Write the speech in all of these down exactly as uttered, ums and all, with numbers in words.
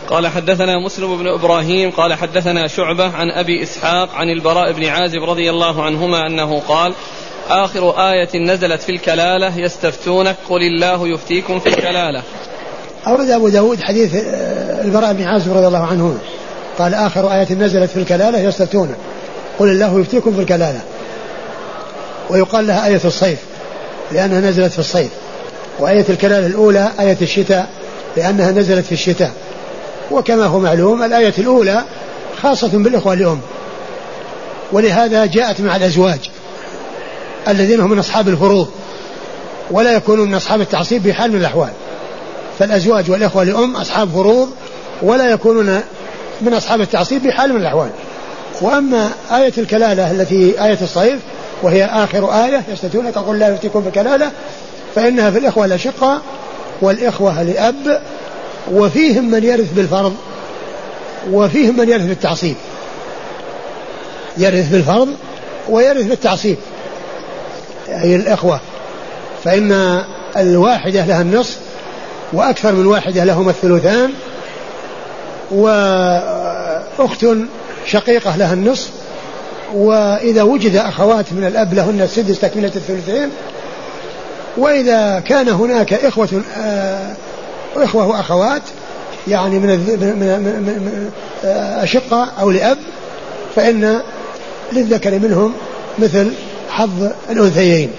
قال حدثنا مسلم بن إبراهيم قال حدثنا شعبة عن أبي إسحاق عن البراء بن عازب رضي الله عنهما أنه قال آخر آية نزلت في الكلالة يستفتونك قل الله يفتيكم في الكلالة. أورد أبو داود حديث البراء بن عازب رضي الله عنه قال آخر آية نزلت في الكلالة يستفتونك قل الله يفتيكم في الكلالة. ويقال لها آية الصيف لأنها نزلت في الصيف، وآية الكلالة الأولى آية الشتاء لأنها نزلت في الشتاء. وكما هو معلوم الآية الأولى خاصة بالإخوة الأم، ولهذا جاءت مع الأزواج الذين هم من أصحاب الفروض ولا يكونون من أصحاب التعصيب بحال من الأحوال. فالأزواج والإخوة الأم أصحاب فروض ولا يكونون من أصحاب التعصيب بحال من الأحوال. وأما آية الكلالة التي آية الصيف وهي آخر آية يستفتونك قل لا يفتيكم في الكلالة فإنها في الإخوة الأشقة والإخوة لأب، وفيهم من يرث بالفرض وفيهم من يرث بالتعصيب، يرث بالفرض ويرث بالتعصيب أي الإخوة. فإن الواحدة لها النصف وأكثر من واحدة لهم الثلثان، وأخت شقيقة لها النصف، وإذا وجد أخوات من الأب لهن السدس تكملة الثلثين. وإذا كان هناك إخوة آه إخوة وأخوات يعني من من أشقة أو لأب فإن للذكر منهم مثل حظ الأنثيين.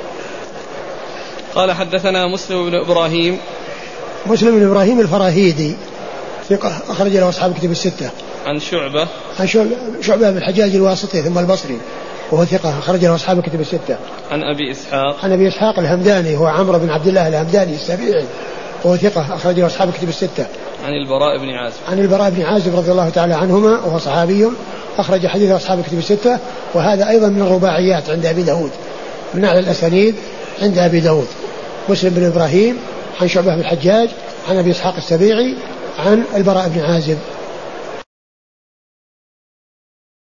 قال حدثنا مسلم بن إبراهيم مسلم بن إبراهيم الفراهيدي ثقة أخرج له أصحاب كتب الستة. عن شعبة عن شعبة بن الحجاج الواسطي ثم البصري وهو ثقة أخرج له أصحاب كتب الستة. عن أبي إسحاق عن أبي إسحاق الهمداني هو عمرو بن عبد الله الهمداني السبيعي وهو ثقة أخرج له أصحاب كتب الستة. عن البراء بن عازب عن البراء بن عازب رضي الله تعالى عنهما وهو صحابي أخرج حديث أصحاب كتب الستة، وهذا أيضا من الرباعيات عند أبي داود من أعلى الأسانيد عند أبي داود. مسلم بن إبراهيم عن شعبة بن الحجاج عن أبي إسحاق السبيعي عن البراء بن عازب